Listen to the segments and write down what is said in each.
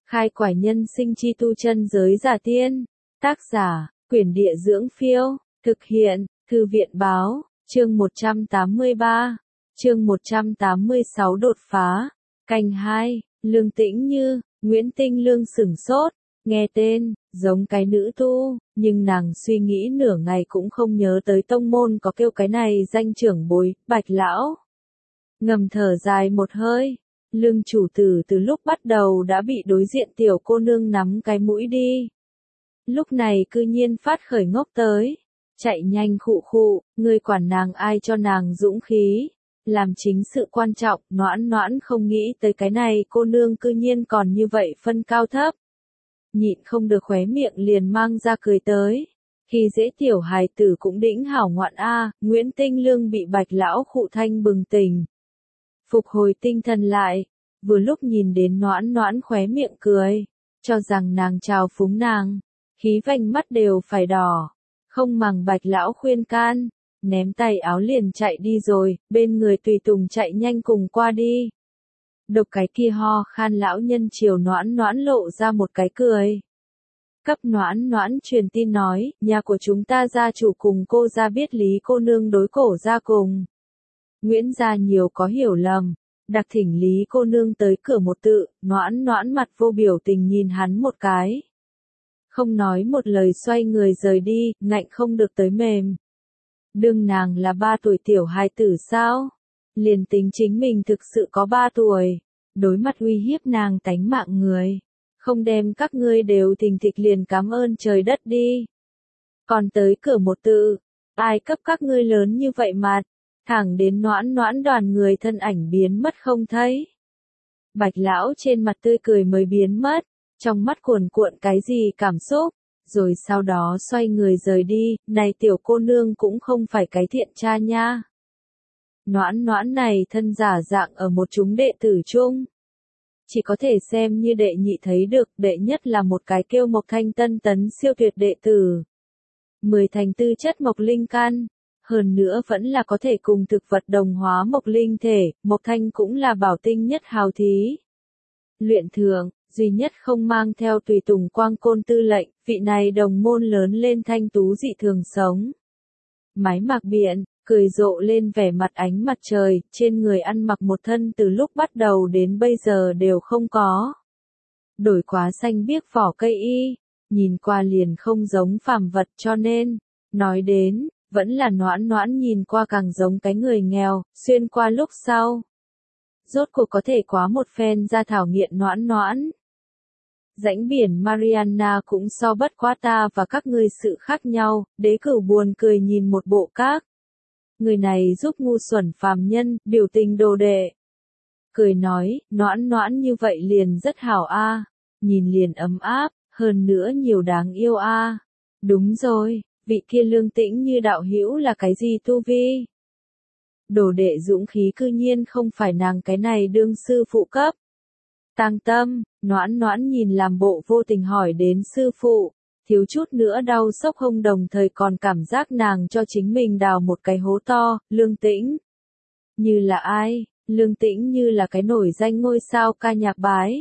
Khai quải nhân sinh chi tu chân giới giả tiên. Tác giả, Quyển Địa Dưỡng Phiêu. Thực hiện, Thư viện Báo. Chương 183. Chương 186 đột phá. Canh 2, Lương Tĩnh Như. Nguyễn Tinh Lương sửng sốt. Nghe tên, giống cái nữ tu, nhưng nàng suy nghĩ nửa ngày cũng không nhớ tới tông môn có kêu cái này danh trưởng bối, Bạch lão. Ngầm thở dài một hơi. Lương chủ tử từ lúc bắt đầu đã bị đối diện tiểu cô nương nắm cái mũi đi. Lúc này cư nhiên phát khởi ngốc tới. Chạy nhanh khụ khụ, người quản nàng ai cho nàng dũng khí. Làm chính sự quan trọng, Noãn Noãn không nghĩ tới cái này cô nương cư nhiên còn như vậy phân cao thấp. Nhịn không được khóe miệng liền mang ra cười tới. Khi dễ tiểu hài tử cũng đĩnh hảo ngoạn a. Nguyễn Tinh Lương bị Bạch lão khụ thanh bừng tỉnh. Phục hồi tinh thần lại, vừa lúc nhìn đến Noãn Noãn khóe miệng cười, cho rằng nàng chào phúng nàng, khí vành mắt đều phải đỏ, không màng Bạch lão khuyên can, ném tay áo liền chạy đi rồi, bên người tùy tùng chạy nhanh cùng qua đi. Độc cái kia ho khan lão nhân chiều Noãn Noãn lộ ra một cái cười. Cấp Noãn Noãn truyền tin nói, nhà của chúng ta gia chủ cùng cô gia biết Lý cô nương đối cổ gia cùng Nguyễn gia nhiều có hiểu lầm, đặc thỉnh Lý cô nương tới cửa một tự. Noãn Noãn mặt vô biểu tình nhìn hắn một cái. Không nói một lời xoay người rời đi, ngạnh không được tới mềm. Đương nàng là 3 tuổi tiểu hài tử sao? Liền tính chính mình thực sự có 3 tuổi, đối mặt uy hiếp nàng tánh mạng người. Không đem các ngươi đều thình thịch liền cảm ơn trời đất đi. Còn tới cửa một tự, ai cấp các ngươi lớn như vậy mà. Thẳng đến Noãn Noãn đoàn người thân ảnh biến mất không thấy. Bạch lão trên mặt tươi cười mới biến mất, trong mắt cuồn cuộn cái gì cảm xúc, rồi sau đó xoay người rời đi, này tiểu cô nương cũng không phải cái thiện cha nha. Noãn Noãn này thân giả dạng ở một chúng đệ tử chung. Chỉ có thể xem như đệ nhị thấy được, đệ nhất là một cái kêu Mộc Thanh tân tấn siêu tuyệt đệ tử. 10 thành tư chất mộc linh căn. Hơn nữa vẫn là có thể cùng thực vật đồng hóa mộc linh thể, Mộc Thanh cũng là bảo tinh nhất hào thí. Luyện thượng, duy nhất không mang theo tùy tùng quang côn tư lệnh, vị này đồng môn lớn lên thanh tú dị thường sống. Mái mặc biện, cười rộ lên vẻ mặt ánh mặt trời, trên người ăn mặc một thân từ lúc bắt đầu đến bây giờ đều không có. Đổi quá xanh biếc vỏ cây y, nhìn qua liền không giống phàm vật cho nên, nói đến, vẫn là Noãn Noãn nhìn qua càng giống cái người nghèo, xuyên qua lúc sau. Rốt cuộc có thể quá một phen ra thảo nghiện Noãn Noãn. Rãnh biển Mariana cũng so bất quá ta và các ngươi sự khác nhau, Đế Cửu buồn cười nhìn một bộ các. Người này giúp ngu xuẩn phàm nhân, biểu tình đồ đệ. Cười nói, Noãn Noãn như vậy liền rất hảo a, nhìn liền ấm áp, hơn nữa nhiều đáng yêu a. Đúng rồi, vị kia Lương Tĩnh Như đạo hữu là cái gì tu vi? Đồ đệ dũng khí cư nhiên không phải nàng cái này đương sư phụ cấp. Tang Tâm, Noãn Noãn nhìn làm bộ vô tình hỏi đến sư phụ, thiếu chút nữa đau sốc hông đồng thời còn cảm giác nàng cho chính mình đào một cái hố to. Lương Tĩnh Như là ai? Lương Tĩnh Như là cái nổi danh ngôi sao ca nhạc bái.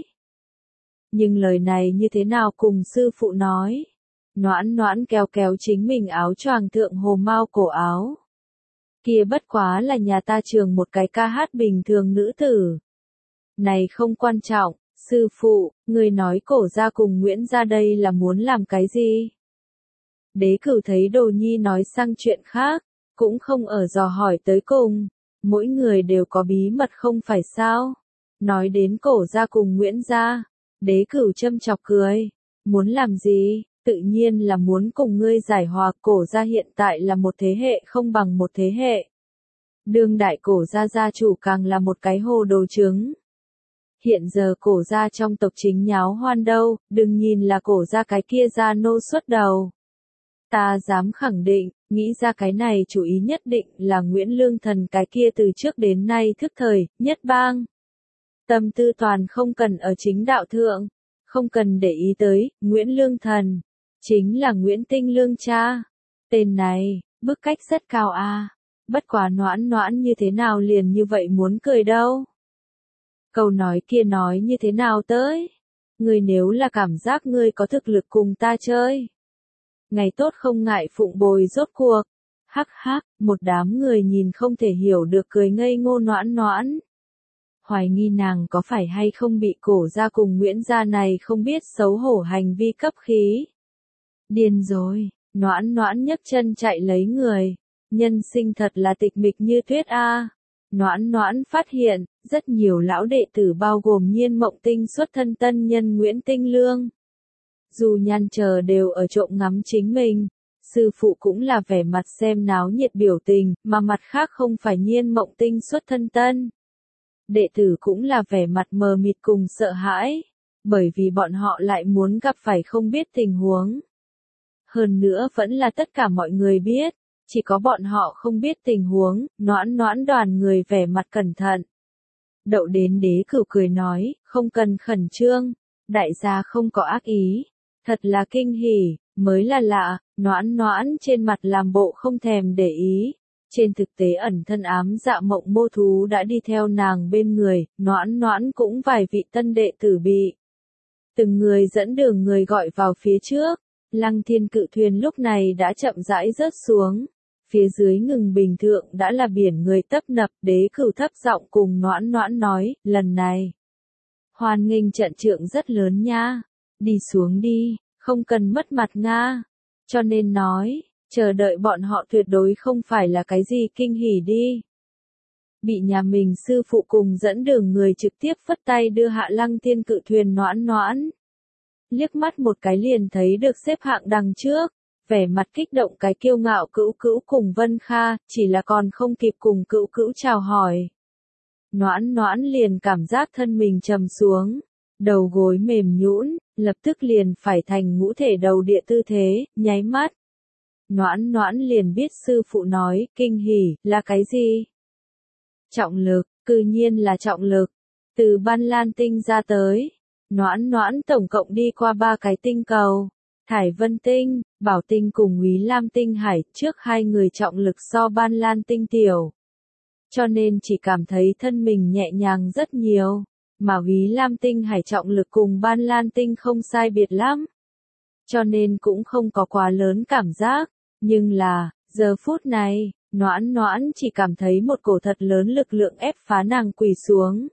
Nhưng lời này như thế nào cùng sư phụ nói? Noãn Noãn kéo kéo chính mình áo choàng thượng hồ mao cổ áo. Kia bất quá là nhà ta trường một cái ca hát bình thường nữ tử. Này không quan trọng, sư phụ, người nói cổ gia cùng Nguyễn gia đây là muốn làm cái gì? Đế Cửu thấy Đồ Nhi nói sang chuyện khác, cũng không ở dò hỏi tới cùng, mỗi người đều có bí mật không phải sao? Nói đến cổ gia cùng Nguyễn gia, Đế Cửu châm chọc cười, muốn làm gì? Tự nhiên là muốn cùng ngươi giải hòa. Cổ gia hiện tại là một thế hệ không bằng một thế hệ. Đương đại cổ gia gia chủ càng là một cái hồ đồ trứng. Hiện giờ cổ gia trong tộc chính nháo hoan đâu, đừng nhìn là cổ gia cái kia gia nô xuất đầu. Ta dám khẳng định, nghĩ ra cái này chủ ý nhất định là Nguyễn Lương Thần cái kia từ trước đến nay thức thời, nhất bang. Tâm tư toàn không cần ở chính đạo thượng, không cần để ý tới, Nguyễn Lương Thần. Chính là Nguyễn Tinh Lương cha. Tên này, bức cách rất cao a. Bất quá Noãn Noãn như thế nào liền như vậy muốn cười đâu. Câu nói kia nói như thế nào tới? Ngươi nếu là cảm giác ngươi có thực lực cùng ta chơi. Ngày tốt không ngại phụng bồi rốt cuộc. Hắc hắc, một đám người nhìn không thể hiểu được cười ngây ngô Noãn Noãn. Hoài nghi nàng có phải hay không bị Cổ gia cùng Nguyễn gia này không biết xấu hổ hành vi cấp khí. Điên rồi, Noãn Noãn nhấc chân chạy lấy người. Nhân sinh thật là tịch mịch như tuyết a. Noãn Noãn phát hiện, rất nhiều lão đệ tử bao gồm Nhiên Mộng Tinh xuất thân tân nhân Nguyễn Tinh Lương. Dù Nhan chờ đều ở trộm ngắm chính mình, sư phụ cũng là vẻ mặt xem náo nhiệt biểu tình, mà mặt khác không phải Nhiên Mộng Tinh xuất thân tân. Đệ tử cũng là vẻ mặt mờ mịt cùng sợ hãi, bởi vì bọn họ lại muốn gặp phải không biết tình huống. Hơn nữa vẫn là tất cả mọi người biết, chỉ có bọn họ không biết tình huống. Noãn Noãn đoàn người vẻ mặt cẩn thận. Đậu đến Đế Cửu cười nói, không cần khẩn trương, đại gia không có ác ý, thật là kinh hỉ, mới là lạ. Noãn Noãn trên mặt làm bộ không thèm để ý, trên thực tế ẩn thân ám dạ mộng mô thú đã đi theo nàng bên người. Noãn Noãn cũng vài vị tân đệ tử bị từng người dẫn đường người gọi vào phía trước. Lăng Thiên cự thuyền lúc này đã chậm rãi rớt xuống. Phía dưới ngừng bình thượng đã là biển người tấp nập. Đế Cửu thấp giọng cùng Noãn Noãn nói, lần này hoan nghênh trận trượng rất lớn nha, đi xuống đi, không cần mất mặt nga. Cho nên nói, chờ đợi bọn họ tuyệt đối không phải là cái gì kinh hỉ đi. Bị nhà mình sư phụ cùng dẫn đường người trực tiếp phất tay đưa hạ Lăng Thiên cự thuyền. Noãn Noãn liếc mắt một cái liền thấy được xếp hạng đằng trước, vẻ mặt kích động cái kiêu ngạo Cữu Cữu cùng Vân Kha, chỉ là còn không kịp cùng Cữu Cữu chào hỏi. Noãn Noãn liền cảm giác thân mình trầm xuống, đầu gối mềm nhũn, lập tức liền phải thành ngũ thể đầu địa tư thế. Nháy mắt, Noãn Noãn liền biết sư phụ nói, kinh hỉ, là cái gì? Trọng lực, cư nhiên là trọng lực, từ Ban Lan tinh ra tới. Noãn Noãn tổng cộng đi qua 3 cái tinh cầu, Thải Vân tinh, Bảo tinh cùng Úy Lam tinh hải, trước hai người trọng lực so Ban Lan tinh tiểu. Cho nên chỉ cảm thấy thân mình nhẹ nhàng rất nhiều, mà Úy Lam tinh hải trọng lực cùng Ban Lan tinh không sai biệt lắm. Cho nên cũng không có quá lớn cảm giác, nhưng là, giờ phút này, Noãn Noãn chỉ cảm thấy một cổ thật lớn lực lượng ép phá nàng quỳ xuống.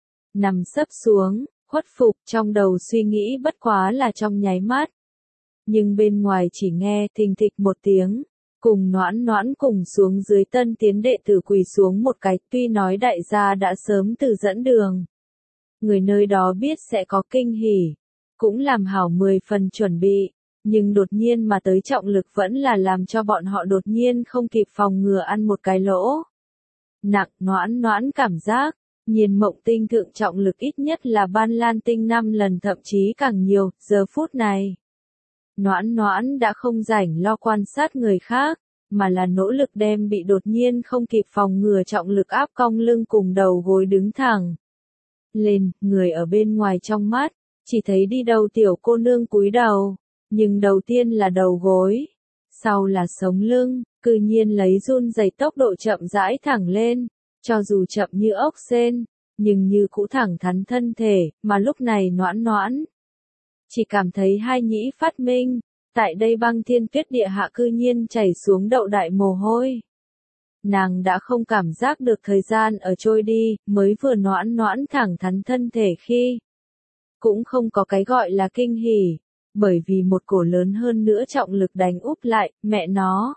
Nằm sấp xuống, khuất phục, trong đầu suy nghĩ bất quá là trong nháy mắt. Nhưng bên ngoài chỉ nghe thình thịch một tiếng, cùng Noãn Noãn cùng xuống dưới tân tiến đệ tử quỳ xuống một cái. Tuy nói đại gia đã sớm từ dẫn đường, người nơi đó biết sẽ có kinh hỉ, cũng làm hảo 10 phần chuẩn bị, nhưng đột nhiên mà tới trọng lực vẫn là làm cho bọn họ đột nhiên không kịp phòng ngừa ăn một cái lỗ nặng. Noãn Noãn cảm giác, Nhiên Mộng Tinh thượng trọng lực ít nhất là Ban Lan tinh 5 lần thậm chí càng nhiều. Giờ phút này, Noãn Noãn đã không rảnh lo quan sát người khác, mà là nỗ lực đem bị đột nhiên không kịp phòng ngừa trọng lực áp cong lưng cùng đầu gối đứng thẳng lên. Người ở bên ngoài trong mắt, chỉ thấy đi đầu tiểu cô nương cúi đầu, nhưng đầu tiên là đầu gối, sau là sống lưng, cư nhiên lấy run rẩy tốc độ chậm rãi thẳng lên, cho dù chậm như ốc sên, nhưng như cũ thẳng thắn thân thể. Mà lúc này Noãn Noãn chỉ cảm thấy hai nhĩ phát minh, tại đây băng thiên tuyết địa hạ cư nhiên chảy xuống đậu đại mồ hôi. Nàng đã không cảm giác được thời gian ở trôi đi, mới vừa Noãn Noãn thẳng thắn thân thể khi, cũng không có cái gọi là kinh hỉ, bởi vì một cổ lớn hơn nữa trọng lực đánh úp lại. Mẹ nó,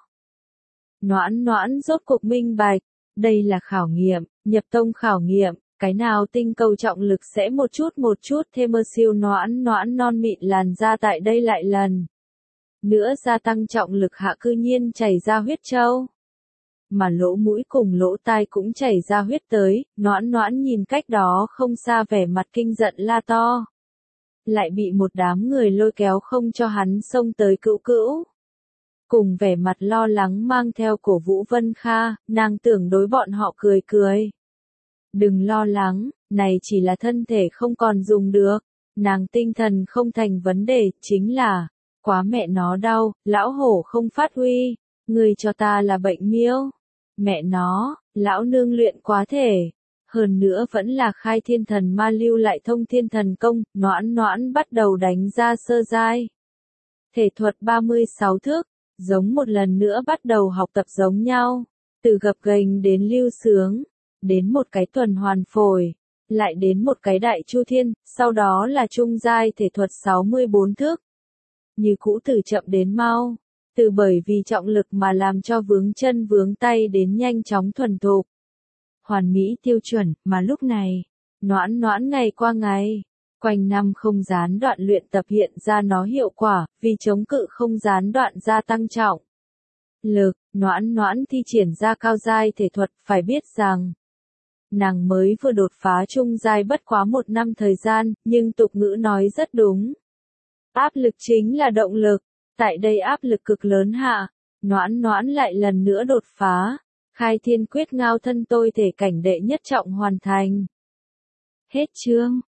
Noãn Noãn rốt cuộc minh bạch, đây là khảo nghiệm, nhập tông khảo nghiệm, cái nào tinh cầu trọng lực sẽ một chút thêm siêu. Noãn Noãn non mịn làn da tại đây lại lần nữa gia tăng trọng lực hạ cư nhiên chảy ra huyết châu, mà lỗ mũi cùng lỗ tai cũng chảy ra huyết tới. Noãn Noãn nhìn cách đó không xa vẻ mặt kinh giận la to, lại bị một đám người lôi kéo không cho hắn xông tới. Cữu Cữu cùng vẻ mặt lo lắng mang theo cổ vũ Vân Kha, nàng tưởng đối bọn họ cười cười. Đừng lo lắng, này chỉ là thân thể không còn dùng được, nàng tinh thần không thành vấn đề, chính là quá mẹ nó đau, lão hổ không phát huy, người cho ta là bệnh miêu. Mẹ nó, lão nương luyện quá thể, Hơn nữa vẫn là khai thiên thần ma lưu lại thông thiên thần công, Noãn Noãn bắt đầu đánh ra sơ giai. Thể thuật 36 thước, giống một lần nữa bắt đầu học tập giống nhau, từ gập ghềnh đến lưu sướng, đến một cái tuần hoàn phổi, lại đến một cái đại chu thiên, sau đó là trung giai thể thuật 64 thước. Như cũ từ chậm đến mau, từ bởi vì trọng lực mà làm cho vướng chân vướng tay đến nhanh chóng thuần thục. Hoàn mỹ tiêu chuẩn, mà lúc này, Noãn Noãn ngày qua ngày, quanh năm không gián đoạn luyện tập hiện ra nó hiệu quả, vì chống cự không gián đoạn gia tăng trọng lực, Noãn Noãn thi triển ra cao giai thể thuật, phải biết rằng, nàng mới vừa đột phá trung giai bất quá 1 năm thời gian, nhưng tục ngữ nói rất đúng. Áp lực chính là động lực, tại đây áp lực cực lớn hạ, Noãn Noãn lại lần nữa đột phá, khai thiên quyết ngao thân tôi thể cảnh đệ nhất trọng hoàn thành. Hết chương.